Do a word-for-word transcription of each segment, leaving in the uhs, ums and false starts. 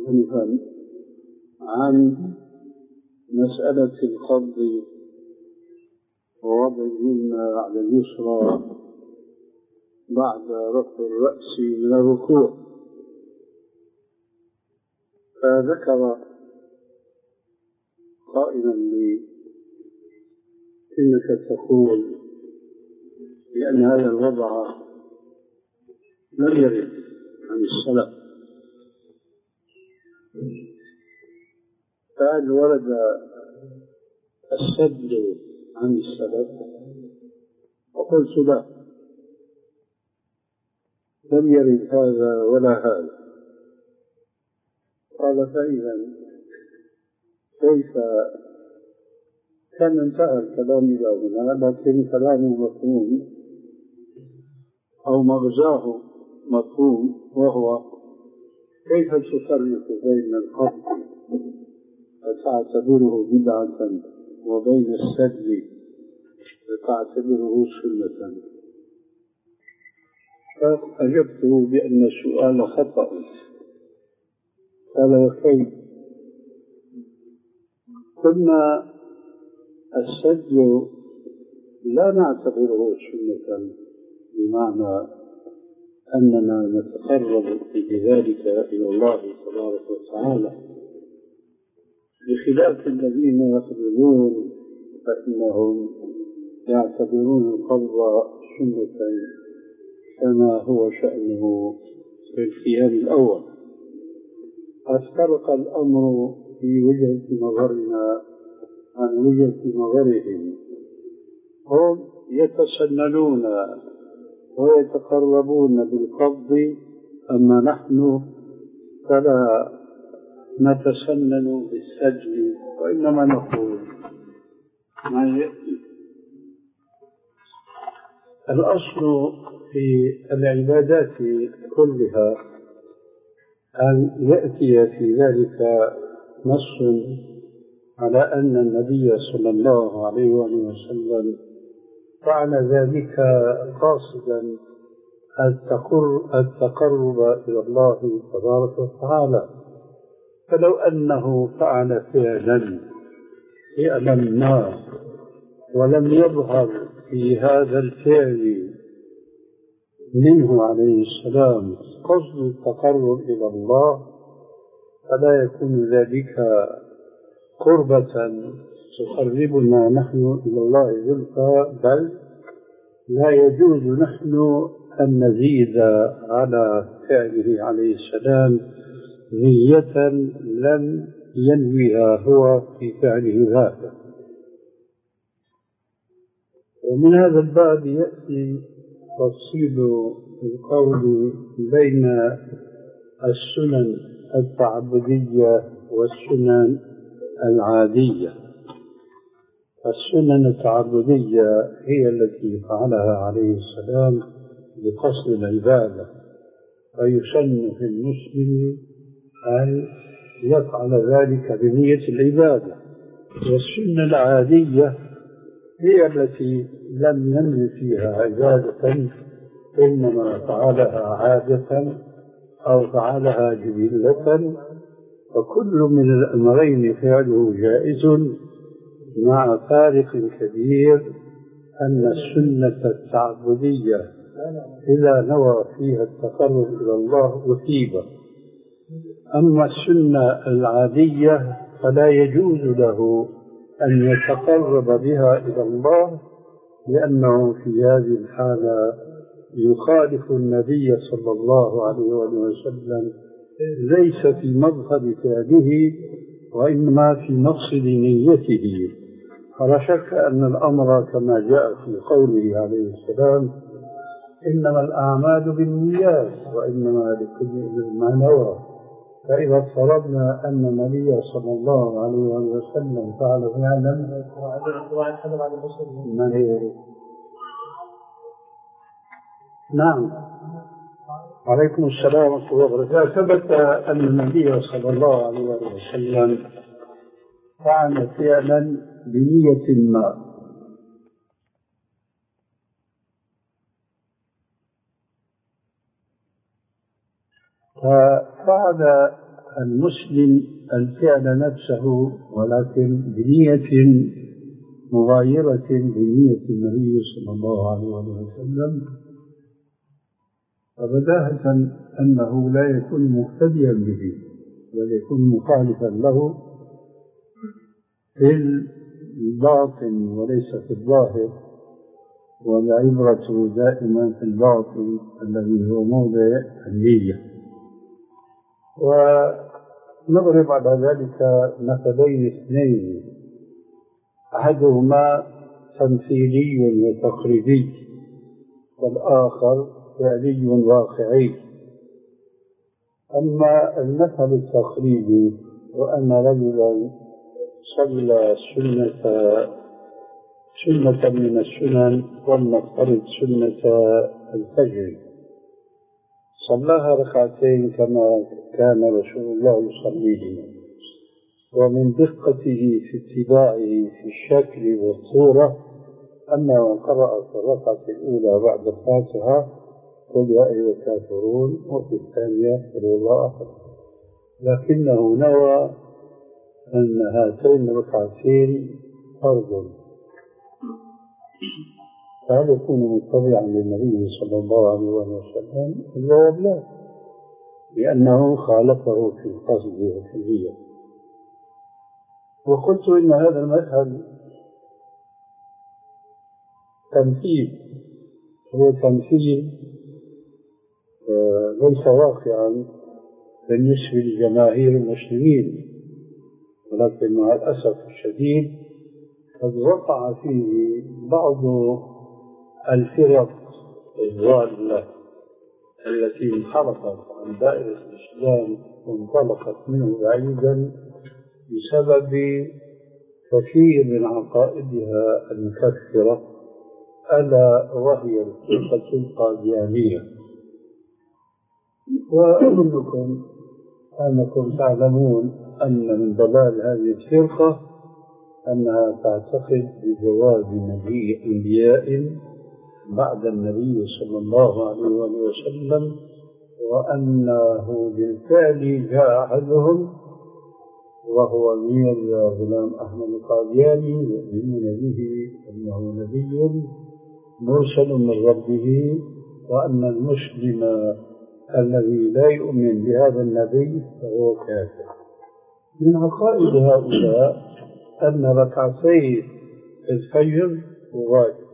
آنفا عن مسألة القبض ووضع اليمنى على اليسرى بعد رفع الرأس من الركوع، فذكر قائلا لي إنك تقول بأن هذا الوضع لم يرد عن السلف، فهل ورد السد عن السلف؟ وقلت لا، لم يرد هذا ولا هذا. قال فإذا كيف؟ كان انتهى الكلام إلى هنا، لكن كلامه مفهوم أو مغزاه مفهوم، وهو كيف تفرق بين القبض فتعتبره بدعة وبين السد فتعتبره سنة؟ فأجبته بأن السؤال خطأ. قال وكيف؟ قلنا السد لا نعتبره سنة بمعنى أننا نتقرب بذلك إلى الله تبارك وتعالى، بخلاف الذين يقبلون فإنهم يعتبرون القبض سنة كما هو شأنه في القيام الأول. افترق الأمر في وجهة نظرنا عن وجهة نظرهم. هم يتسننون ويتقربون بالقبض، أما نحن فلا نتسنن بالسجن، وإنما نقول ما يأتي. الأصل في العبادات كلها أن يأتي في ذلك نص على أن النبي صلى الله عليه وسلم فعل ذلك قاصدا التقرب إلى الله تبارك وتعالى. فلو أنه فعل فعلا فعلا ما ولم يظهر في هذا الفعل منه عليه السلام قصد التقرب إلى الله، فلا يكون ذلك قربة تقربنا نحن إلى الله زلفى، بل لا يجوز نحن أن نزيد على فعله عليه السلام نية لم ينويها هو في فعله هذا. ومن هذا الباب يأتي تفصيل القول بين السنن التعبدية والسنن العادية. السنن التعبدية هي التي فعلها عليه السلام بقصد العبادة، فيسن في المسلم أن يفعل ذلك بنية العبادة. والسنة العادية هي التي لم ينوي فيها عبادة، إنما فعلها عادة أو فعلها جبلة، فكل من الأمرين فعله جائز، مع فارق كبير أن السنة التعبدية إذا نوى فيها التقرب إلى الله أثيب، أما السنة العادية فلا يجوز له أن يتقرب بها إلى الله، لأنه في هذه الحالة يخالف النبي صلى الله عليه وسلم ليس في مظهر فعله وإنما في مقصد نيته. فلا شك أن الأمر كما جاء في قوله عليه السلام إنما الأعمال بالنيات وإنما لكل امرئ ما نوى. فإذا افترضنا أن النبي صلى الله عليه وسلم فعل فعلا ما هي؟ نعم، عليكم السلام ورحمة الله وبركاته. ثبت أن النبي صلى الله عليه وسلم فعل فعلا بنية ما، ففعل المسلم الفعل نفسه ولكن بنية مغايرة بنية النبي صلى الله عليه وسلم، فبداهة أنه لا يكون مقتديا به بل يكون مخالفا له في الباطن وليس في الظاهر، والعبرة دائما في الباطن الذي هو موضع النية. ونضرب على ذلك مثلين اثنين، أحدهما تمثيلي وتقريبي والآخر فعلي واقعي. أما المثل التقريبي وأن رجلا صلى سنة سنة من السنن ولنفترض سنة الفجر، صلاها ركعتين كما كان رسول الله يصليهما، ومن دقته في اتباعه في الشكل والصورة أنه قرأ في الركعة الأولى بعد الفاتحة قل يا أيها الكافرون، وفي الثانية قل الله أحد، لكنه نوى أن هاتين الركعتين فرض، فهل يكون متبعا للنبي صلى الله عليه وسلم؟ الجواب لا، لأنه خالفه في القصد وفي النية. وقلت إن هذا المثل تمثيل، هو تمثيل ليس واقعا بالنسبة لجماهير المسلمين، ولكن مع الأسف الشديد قد وقع فيه بعض الفرق الضالة التي انحرفت عن دائرة الإسلام وانطلقت منه بعيدا بسبب كثير من عقائدها المكفرة، ألا وهي الفرقة القاديانية. وأظنكم أنكم تعلمون أن من ضلال هذه الفرقة أنها تعتقد بجواز مجيء أنبياء بعد النبي صلى الله عليه وسلم، وأنه بالفعل جاء أحدهم وهو ميرزا غلام أحمد القادياني يؤمنون به أنه نبي مرسل من ربه، وأن المسلم الذي لا يؤمن بهذا النبي فهو كافر. من عقائد هؤلاء أن ركعتي الفجر واجبة،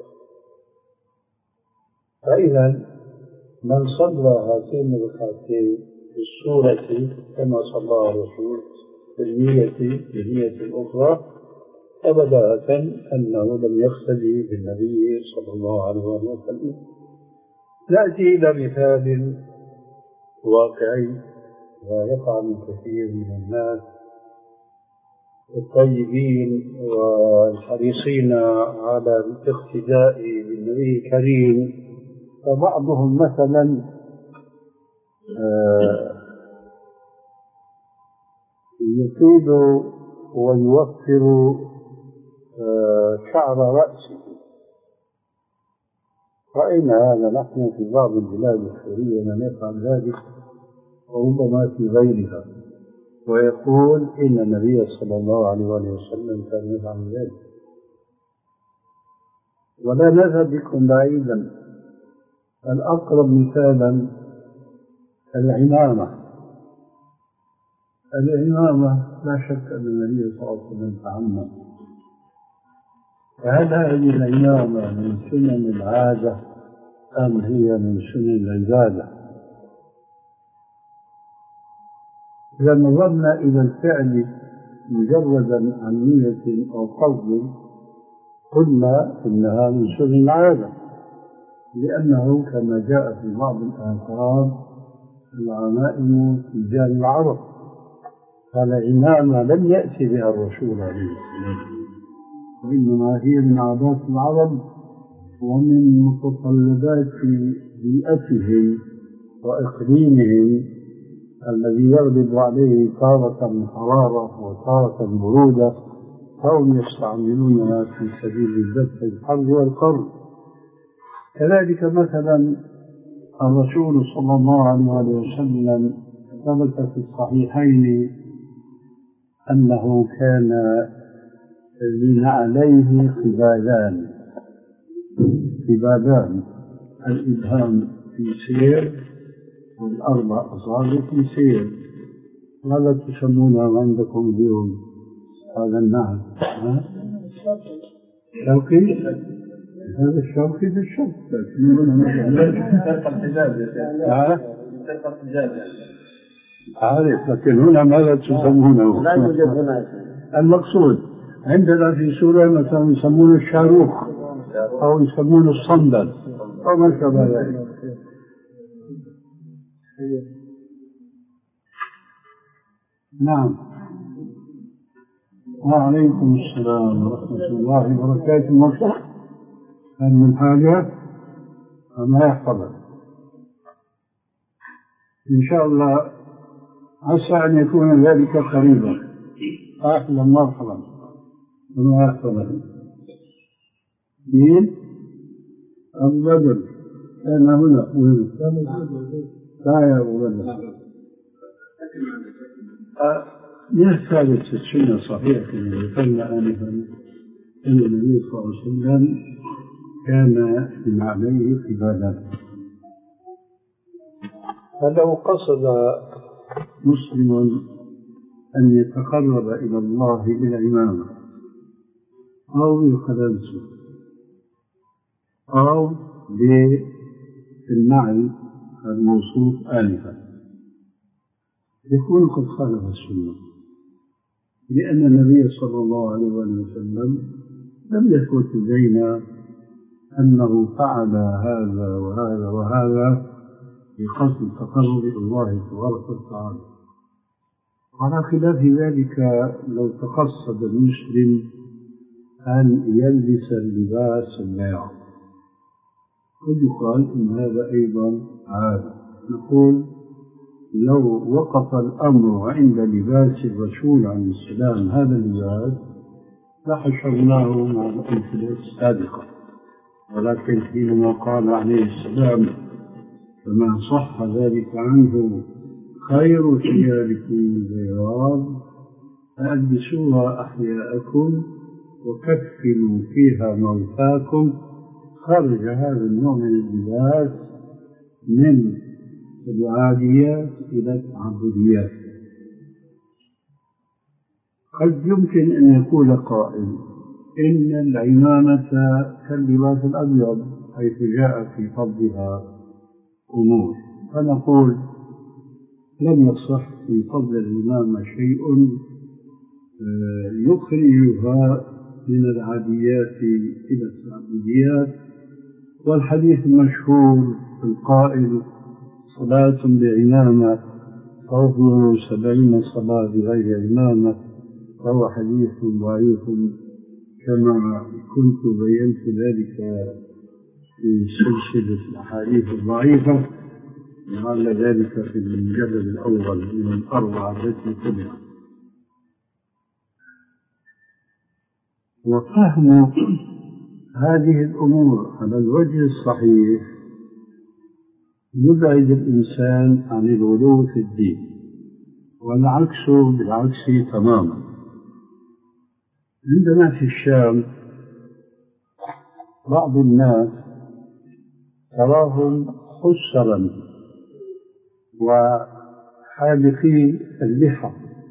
فإذا من صلى هاتين الركعتين بالسورة كما صلى الرسول بالنية بالنية أخرى فبداهة أنه لم يقتدي بالنبي صلى الله عليه وسلم. نأتي إلى مثال واقعي ويقع من كثير من الناس الطيبين والحريصين على الاقتداء بالنبي الكريم، فبعضهم مثلا يطيل ويوفر شعر رأسه. رأينا هذا نحن في بعض البلاد السورية من يفعل ذلك وربما في غيرها، ويقول إن النبي صلى الله عليه وسلم كان يفعل ذلك. ولا نذهب بكم بعيدا، الأقرب مثالا العمامة. العمامة لا شك أن النبي صلى الله عليه وسلم تعمم، فهل هذه العمامة من سنن العادة أم هي من سنن العبادة؟ إذا نظرنا إلى الفعل مجردا عن نية أو قصد قلنا إنها من سنن العادة، لأنه كما جاء في بعض الآثار العمائم تيجان العرب، فالعمامة لم يأتي بها الرسول عليه السلام، وإنما هي من عادات العرب ومن متطلبات بيئتهم وإقليمهم الذي يغلب عليه تارة حرارة وتارة برودة، فهم يستعملونها في سبيل دفع الحر والقر. كذلك مثلا الرسول صلى الله عليه وسلم ثبت في الصحيحين أنه كان لنعليه خبالان خبالان الإبهام في سير والأربع أصابع في سير. ماذا تسمونه عندكم اليوم هذا النعل؟ شوكي؟ هذا الشوكي بالشوك عارف، لكن هنا ماذا تسمونه؟ لا يوجد هنا. المقصود عندنا في سوريا مثلا يسمونه الشاروخ أو يسمونه الصندل أو ما شابه ذلك. نعم. وعليكم السلام ورحمة الله وبركاته. مصر هل من حاجة؟ ما يحفظك إن شاء الله. عسى أن يكون ذلك قريبا. أهلا مرحبا. ما يحفظك مين؟ أبو بدر كان هنا. لا يا أبو بدر يحتاج السنة صحيح كما ذكرنا آنفا أن النبي صلى الله عليه وسلم كان من عليه قبالا. فلو قصد مسلم أن يتقرب إلى الله بالعمامة أو بالخلنسة أو بالنعل الموصوف آنفا يكون قد خالف السنة، لأن النبي صلى الله عليه وسلم لم يثبت لدينا أنه فعل هذا وهذا وهذا بقصد التقرب إلى الله تبارك وتعالى. على خلاف ذلك لو تقصد المسلم أن يلبس اللباس البياض قد يقال إن هذا أيضا عادة. نقول لو وقف الأمر عند لباس الرسول عليه السلام هذا اللباس لحشرناه مع الأمثلة السابقة، ولكن حينما قال عليه السلام فما صح ذلك عنه خير ثيابكم البياض فألبسوها أحياءكم وكفنوا فيها موتاكم، خرج هذا النوع من اللباس من العاديات إلى التعبديات. قد يمكن أن يقول قائل إن العمامة كاللباس الأبيض حيث جاء في فضلها أمور، فنقول لم يصح في فضل العمامة شيء يخرجها من العاديات إلى التعبديات. والحديث المشهور القائل صلاة بعمامة فضل سبعين صلاة بغير عمامة فهو حديث ضعيف كما كنت بينت ذلك في سلسلة الأحاديث الضعيفة، لعل ذلك في المجلد الأول من الأربعة التي تبعت. وفهم هذه الأمور على الوجه الصحيح يبعد الإنسان عن الغلو في الدين، والعكس بالعكس تماما. عندنا في الشام بعض الناس تراهم خسرا وحالقي اللحى،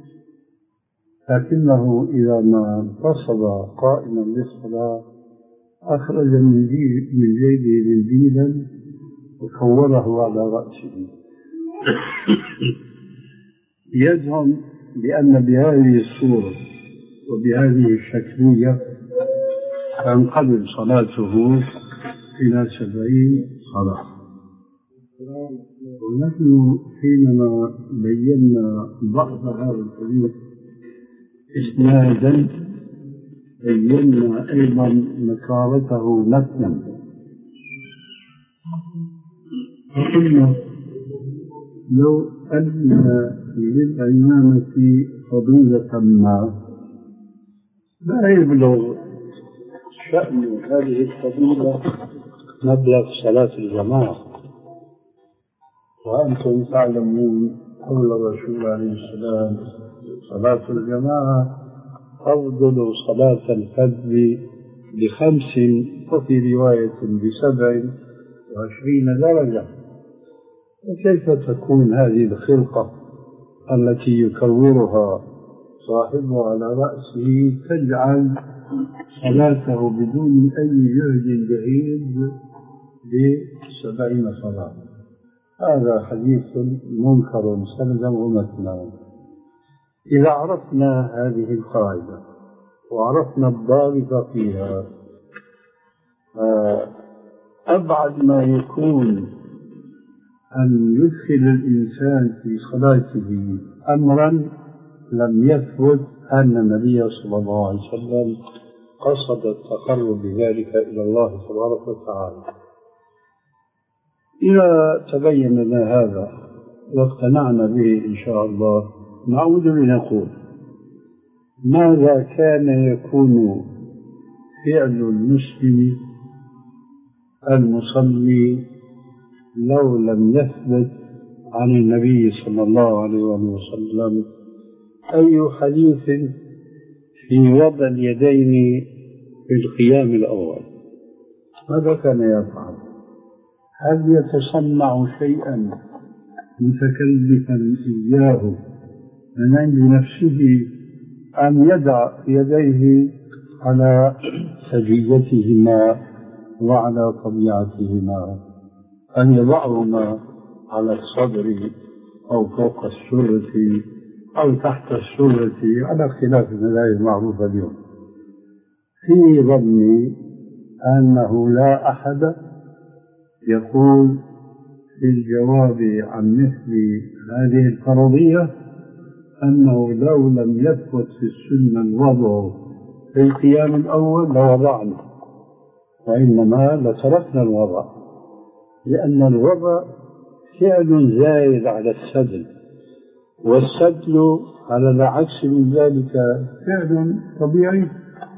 لكنه إذا ما انتصب قائما للصلاة أخرج من جيبه منديلا وكوره على رأسه يزعم بأن بهذه الصورة وبهذه الشكلية تنقلب صلاته إلى سبعين صلاة. ونحن حينما بينا ضعف هذا الحديث إسنادا بينا أيضا نكارته متنا، وقلنا لو أن للعمامة فضيلة ما لا يبلغ شأن هذه الفضيلة مبلغ صلاة الجماعة، وأنتم تعلمون قول الرسول عليه السلام: صلاة الجماعة أفضل صلاة الفجر بخمس، وفي رواية بسبع وعشرين درجة. وكيف تكون هذه الخلقة التي يكورها صاحبه على رأسه تجعل صلاته بدون أي جهد بعيد بسبعين صلاة؟ هذا حديث منكر سلم ومتنا. إذا عرفنا هذه القاعدة وعرفنا الضابط فيها، أبعد ما يكون أن يدخل الإنسان في صلاته أمرا لم يثبت أن النبي صلى الله عليه وسلم قصد التقرب بذلك إلى الله تبارك وتعالى. إذا تبين لنا هذا واقتنعنا به إن شاء الله، نعود لنقول: ماذا كان يكون فعل المسلم المصلي لو لم يثبت عن النبي صلى الله عليه وسلم أي حديث في وضع اليدين في القيام الأول؟ ماذا كان يفعل؟ هل يتصنع شيئا متكلفا إياه من عند نفسه، أم يدع يديه على سجيتهما وعلى طبيعتهما، أن يضعهما على الصدر أو فوق السرة أو تحت السرة على خلاف المذاهب المعروفة اليوم؟ في ظني أنه لا أحد يقول في الجواب عن مثل هذه الفرضية أنه لو لم يثبت في السنة الوضع في القيام الأول لوضعنا، وإنما لتركنا الوضع، لأن الوضع فعل زائد على السدل، والسدل على العكس من ذلك فعل طبيعي.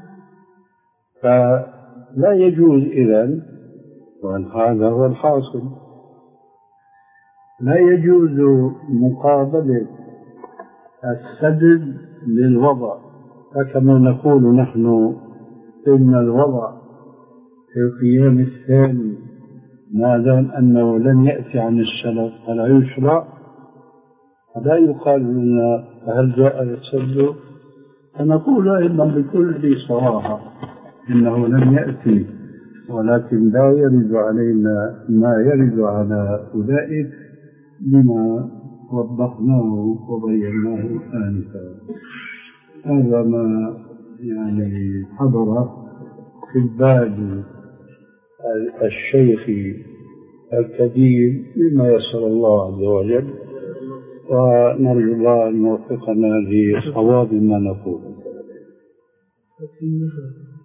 فلا يجوز إذن، وهذا هو الحاصل، لا يجوز مقابلة السدل للوضع. فكما نقول نحن إن الوضع في القيام الثاني ما دام أنه لم يأتي عن السلف فلا يشرع، فلا يقال لنا هل جاء السدل، فنقول أيضا بكل صراحة إنه لم يأتي، ولكن لا يرد علينا ما يرد على أولئك بما وضحناه وبيناه آنفا. هذا ما يعني حضر في بال الشيخ الكبير مما يسر الله عز وجل، ونرجو الله أن يوفقنا لصواب ما نقول.